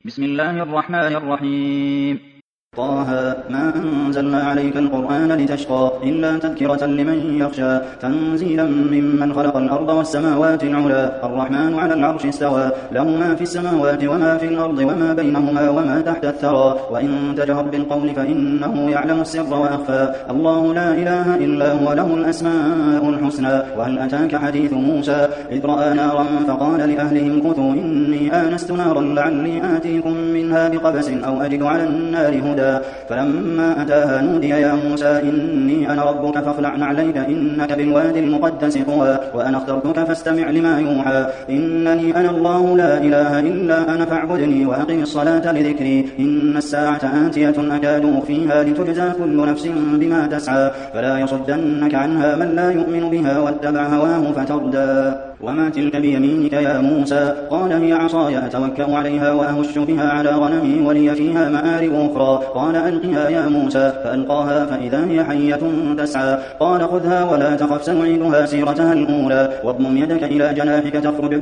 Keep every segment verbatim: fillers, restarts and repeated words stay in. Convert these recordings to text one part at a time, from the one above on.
بسم الله الرحمن الرحيم. طه ما أنزلنا عليك القرآن لتشقى إلا تذكرة لمن يخشى تنزيلا ممن خلق الأرض والسماوات العلى الرحمن على العرش استوى له ما في السماوات وما في الأرض وما بينهما وما تحت الثرى وإن تجهر بالقول فإنه يعلم السر وأخفى الله لا إله إلا هو له الأسماء الحسنى. وهل أتاك حديث موسى إذ رأى نارا فقال لأهلهم كثوا إني آنست نارا لعلي آتيكم منها بقبس أو أجد على النار هدى فلما أتاها نودي يا موسى إني أنا ربك فاخلع نعليك إنك بالوادي المقدس طوى وأنا اخترتك فاستمع لما يوحى إنني أنا الله لا إله إلا أنا فاعبدني وأقم الصلاة لذكري إن الساعة آتية أكاد أخفيها لتجزى كل نفس بما تسعى فلا يصدنك عنها من لا يؤمن بها واتبع هواه فتردى. وما تلك بيمينك يا موسى قال هي عصاي أتوكأ عليها وأهش بها على غنمي ولي فيها مآرب أخرى قال ألقها يا موسى فألقاها فإذا هي حية تسعى قال خذها ولا تخف سنعيدها سيرتها الأولى واضمم يدك إلى جناحك تخرج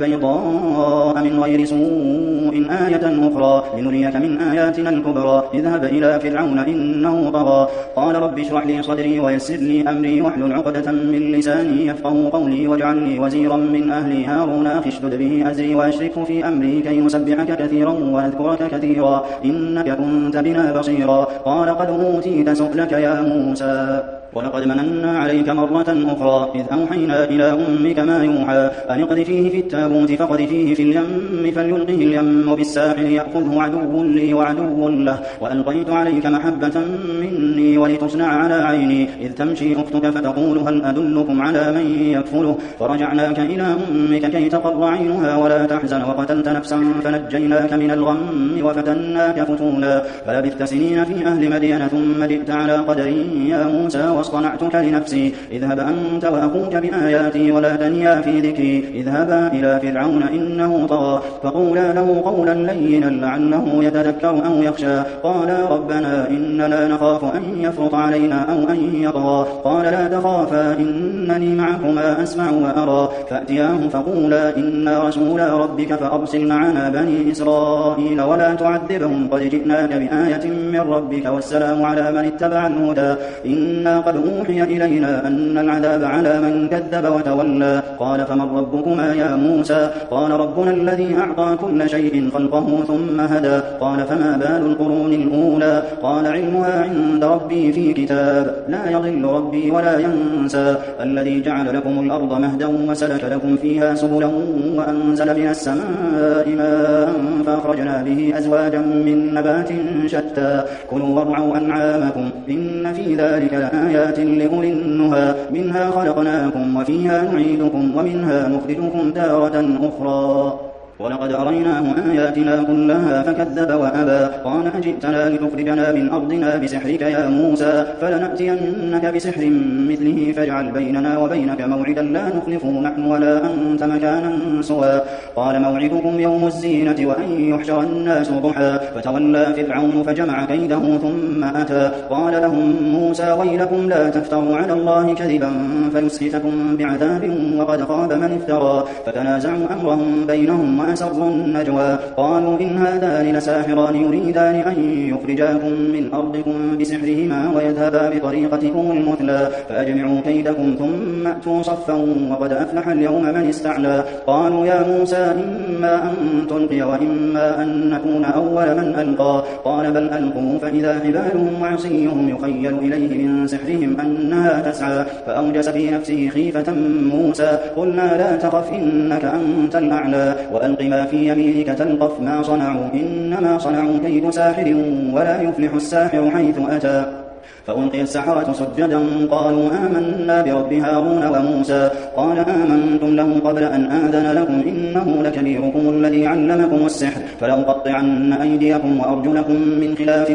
بيضاء من غير سوء آية أخرى لنريك من آياتنا الكبرى اذهب إلى فرعون إنه طغى قال رب اشرح لي صدري ويسر لي أمري واحلل عقدة من لساني يفقهوا قولي واجعل لي وزيرا من أهلي هارون أخي اشدد به أزري وأشركه في أمري كي نسبحك كثيرا ونذكرك كثيرا إنك كنت بنا بصيرا قال قد أوتيت سؤلك يا موسى ولقد مننا عليك مرة أخرى إذ أوحينا إلى أمك ما يوحى أن اقذفيه في التابوت فاقذفيه في اليم فليلقه اليم بالساحل يأخذه عدو لي وعدو له وألقيت عليك محبة مني ولتصنع على عيني إذ تمشي أختك فتقول هل أدلكم على من يكفله فرجعناك إلى أمك كي تقر عينها ولا تحزن وقتلت نفسا فنجيناك من الغم وفتناك فتونا فلبثت سنين في أهل مدين ثم جئت على قدري يا موسى واصطنعتك لنفسي اذهب أنت وأخوك بآياتي ولا تنيا في ذكري اذهبا إلى فرعون إنه طغى فقولا له قولا لينا لعله يتذكر أو يخشى قالا ربنا إننا نخاف أن يفرط علينا أو أن يطغى قال لا تخافا إنني معكما أسمع وأرى فأتياه فقولا إنا رسولا ربك فأرسل معنا بني إسرائيل ولا تعذبهم قد جئناك بآية من ربك والسلام على من اتبع الهدى إنا قد أوحي إلينا أن العذاب على من كذب وتولى قال فمن ربكما يا موسى قال ربنا الذي أعطى كل شيء خلقه ثم هدى قال فما بال القرون الأولى قال علمها عند ربي في كتاب لا يضل ربي ولا ينسى الذي جعل لكم الأرض مهدا وسلك لكم فيها سبلا وأنزل من السماء ماء فأخرجنا به أزواجا من نبات شتى كلوا وارعوا أنعامكم إن في ذلك لآيات لأولي النهى منها خلقناكم وفيها نعيدكم ومنها نخرجكم تارة أخرى ولقد أريناه آياتنا كلها فكذب وأبى قال أجئتنا لتخرجنا من أرضنا بسحرك يا موسى فلنأتينك بسحر مثله فاجعل بيننا وبينك موعدا لا نخلفه نحن ولا أنت مكانا سوى قال موعدكم يوم الزينة وأن يحشر الناس ضحى فتولى فرعون فجمع كيده ثم أتى قال لهم موسى ويلكم لا تفتروا على الله كذبا فيسحتكم بعذاب وقد خاب من افترى فتنازعوا أمرهم بينهم وأسروا النجوى قالوا إن هذان لساحران يريدان أن يخرجاكم من أرضكم بسحرهما ويذهبا بطريقتكم المثلى فأجمعوا كيدكم ثم أتوا صفا وقد أفلح اليوم من استعلى قالوا يا موسى إما أن تلقي وإما أن نكون أول من ألقى قال بل ألقوا فإذا حبالهم وعصيهم يخيل إليه من سحرهم أنها تسعى فأوجس في نفسه خيفة موسى قلنا لا تخف إنك أنت الأعلى وألق ما في يمينك تلقف ما صنعوا إنما صنعوا كيد ساحر ولا يفلح الساحر حيث أتى فألقي السحرة سجدا قالوا آمنا برب هارون وموسى قال آمنتم له قبل أن آذن لكم إنه لكبيركم الذي علمكم السحر فلأقطعن أيديكم وأرجلكم من خلاف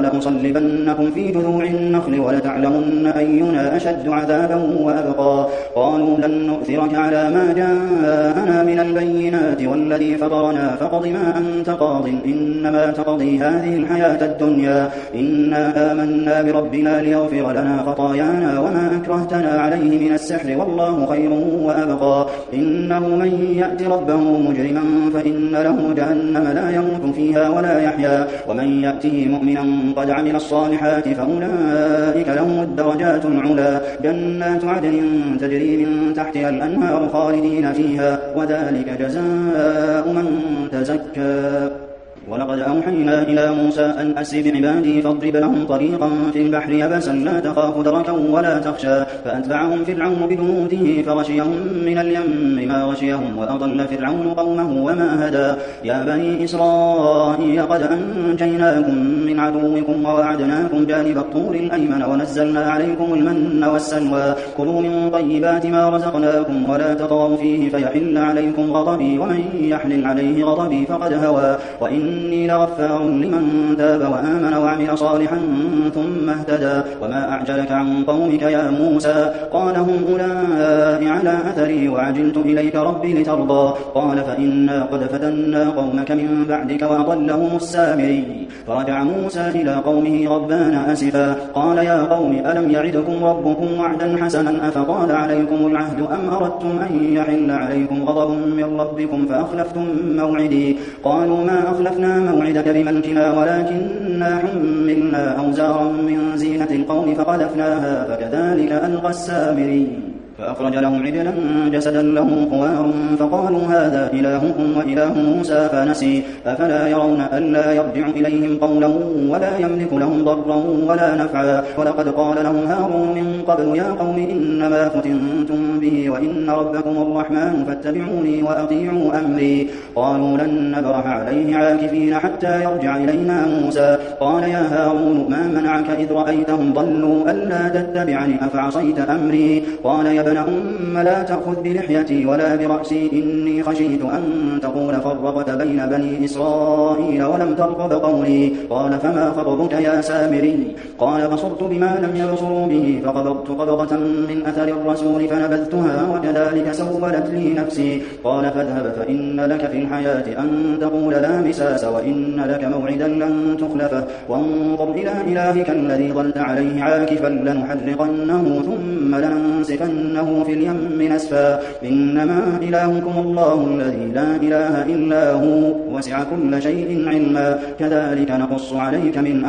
ولأصلبنكم في جذوع النخل ولتعلمن أينا أشد عذابا وأبقى قالوا لن نؤثرك على ما جاءنا من البينات والذي فطرنا فاقض ما أنت قاض إنما تقضي هذه الحياة الدنيا إنا آمنا بربنا ليغفر لنا خطايانا وما أكرهتنا عليه من السحر والله خير وأبقى إنه من يأت ربه مجرما فإن له جهنم لا يموت فيها ولا يحيا ومن يأته مؤمنا قد عمل الصالحات فأولئك لهم الدرجات العلى جنات عدن تجري من تحتها الأنهار خالدين فيها وذلك جزاء من تزكى ولقد أوحينا إلى موسى أن أسر بعبادي فاضرب لهم طريقا في البحر يبسا لا تخاف دركا ولا تخشى فأتبعهم فرعون بجنوده فغشيهم من اليم ما غشيهم وأضل فرعون قومه وما هدى يا بني إسرائيل قد أنجيناكم من عدوكم ووعدناكم جانب الطور الأيمن ونزلنا عليكم المن والسلوى كلوا من طيبات ما رزقناكم ولا تطغوا فيه فيحل عليكم غضبي ومن يحلل عليه غضبي فقد هوى وإن إني لغفار لمن تاب وآمن وعمل صالحا ثم اهتدى وما أعجلك عن قومك يا موسى قال هم أولئك على أثري وعجلت إليك ربي لترضى قال فإنا قد فتنا قومك من بعدك وأضلهم السامري فرجع موسى إلى قومه غضبان أسفا قال يا قوم ألم يعدكم ربكم وعدا حسنا أفطال عليكم العهد أم أردتم أن يحل عليكم غضب من ربكم فأخلفتم موعدي قالوا ما أخلفنا موعدك بملكنا ولكننا حملنا أوزارا من زينة القوم فقذفناها فكذلك ألقى السامري فأخرج لهم عجلا جسدا له خوار فقالوا هذا إلهكم وإله موسى فنسي أفلا يرون ألا يرجع إليهم قولا ولا يملك لهم ضرا ولا نفعا ولقد قال لهم هارون من قبل يا قوم إنما فتنتم به وإن ربكم الرحمن فاتبعوني وأطيعوا أمري قالوا لن نبرح عليه عاكفين حتى يرجع إلينا موسى قال يا هارون ما منعك إذ رأيتهم ضلوا ألا تتبعني أفعصيت أمري قال يا ابن أم لا تأخذ بلحيتي ولا برأسي إني خشيت أن تقول فرقت بين بني إسرائيل ولم ترقب قولي قال فما خطبك يا سامري قال بصرت بما لم يبصروا به فقبضت قبضة من أثر الرسول فنبذتها وكذلك سولت لي نفسي قال فاذهب فإن لك في الحياة أن تقول لا مساس وإن لك موعدا لن تخلفه وانظر إلى إلهك الذي ظلت عليه عاكفا لنحرقنه ثم لننسفنه في اليم نسفا إنما إلهكم الله الذي لا إله إلا هو وسع كل شيء علما كذلك نقص عليك من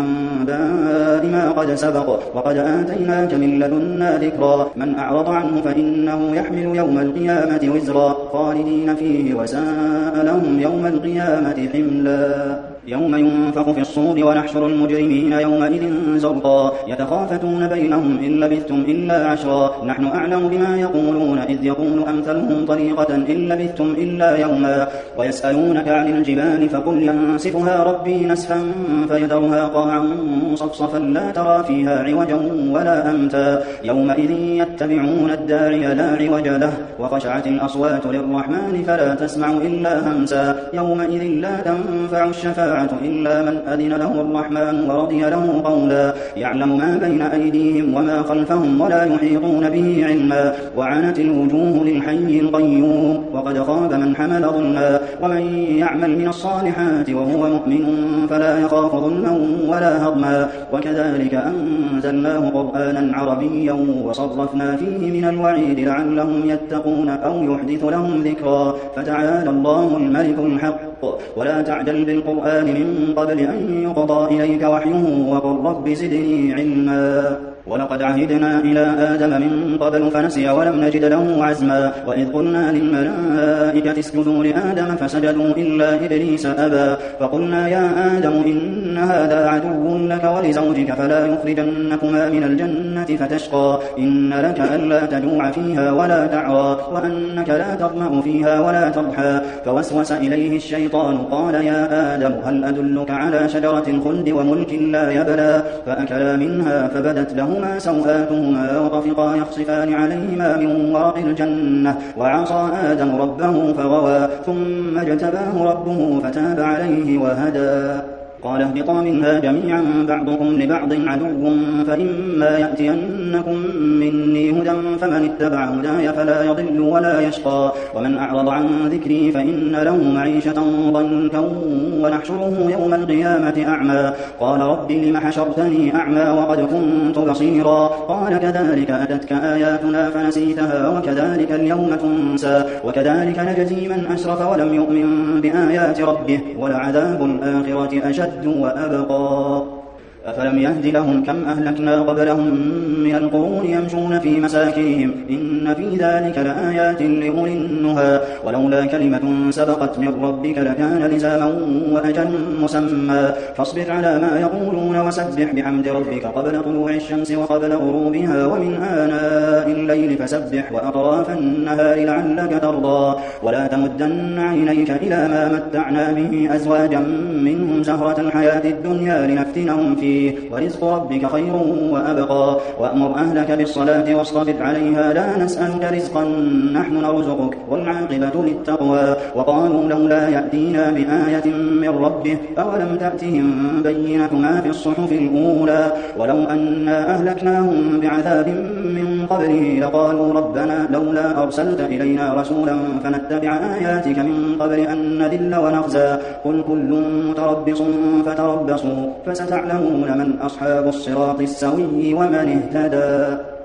أنباء ما قد سبق وقد آتيناك من لدنا ذكرا من أعرض عنه فإنه يحمل يوم القيامة وزرا خالدين فيه وساء لهم يوم القيامة حملا يوم ينفخ في الصور ونحشر المجرمين يومئذ زرقا يتخافتون بينهم إن لبثتم إلا عشرا نحن أعلم بما يقولون إذ يقول أمثلهم طريقة إن لبثتم إلا يوما ويسألونك عن الجبال فقل ينسفها ربي نسفا فيذرها قاعا صفصفا لا ترى فيها عوجا ولا أمتا يومئذ يتبعون الداعي لا عوج له وخشعت الأصوات للرحمن فلا تسمع إلا همسا يومئذ لا تنفع الشفاعة إلا من أذن له الرحمن ورضي له قولا يعلم ما بين أيديهم وما خلفهم ولا يحيطون به علما وعنت الوجوه للحي القيوم وقد خاب من حمل ظلما ومن يعمل من الصالحات وهو مؤمن فلا يخاف ظلما ولا هضما وكذلك أنزلناه قرآنا عربيا وصرفنا فيه من الوعيد لعلهم يتقون أو يحدث لهم ذكرا فتعالى الله الملك الحق ولا تعجل بالقرآن من قبل أن يقضى إليك وحيه وقل رب زدني علما ولقد عهدنا إلى آدم من قبل فنسي ولم نجد له عزما وإذ قلنا للملائكة اسجدوا لآدم فسجدوا إلا إبليس أبى فقلنا يا آدم إن هذا عدو لك ولزوجك فلا يخرجنكما من الجنة فتشقى إن لك ألا تجوع فيها ولا تعرى وأنك لا تظمأ فيها ولا تضحى فوسوس إليه الشيطان قال يا آدم هل أدلك على شجرة الخلد وملك لا يبلى فأكلا منها فبدت له ما سوآتهما وطفقا يخصفان عليهما من ورق الجنة وعصى آدم ربه فغوى ثم اجتباه ربه فتاب عليه وهدى قال اهبطا منها جميعا بعضكم لبعض عدو فإما يأتينكم مني هدى فمن اتبع هداي فلا يضل ولا يشقى ومن أعرض عن ذكري فإن له معيشة ضنكا ونحشره يوم القيامة أعمى قال رب لم حشرتني أعمى وقد كنت بصيرا قال كذلك أتتك آياتنا فنسيتها وكذلك اليوم تنسى وكذلك نجزي من أسرف ولم يؤمن بآيات ربه ولعذاب الآخرة أشد وأبقى أفلم يهد لهم كم أهلكنا قبلهم من القرون يمشون في مساكنهم إن في ذلك لآيات لأولي النهى ولولا كلمة سبقت من ربك لكان لزاما وأجل مسمى فاصبر على ما يقولون وسبح بحمد ربك قبل طلوع الشمس وقبل غروبها ومن آناء الليل فسبح وأطراف النهار لعلك ترضى ولا تمدن عينيك إلى ما متعنا به أزواجا منهم زهرة الحياة الدنيا لنفتنهم فيه ورزق ربك خير وأبقى وأمر أهلك بالصلاة واصطبر عليها لا نسألك رزقا نحن نرزقك والعاقبة للتقوى وقالوا لولا يأتينا بآية من ربه أولم تأتهم بينة ما في الصحف الأولى ولو أنا أهلكناهم بعذاب من قبله لقالوا ربنا لولا أرسلت إلينا رسولا فنتبع آياتك من قبل أن نذل ونخزى قل كل متربص فتربصوا فستعلمون من أصحاب الصراط السوي ومن اهتدى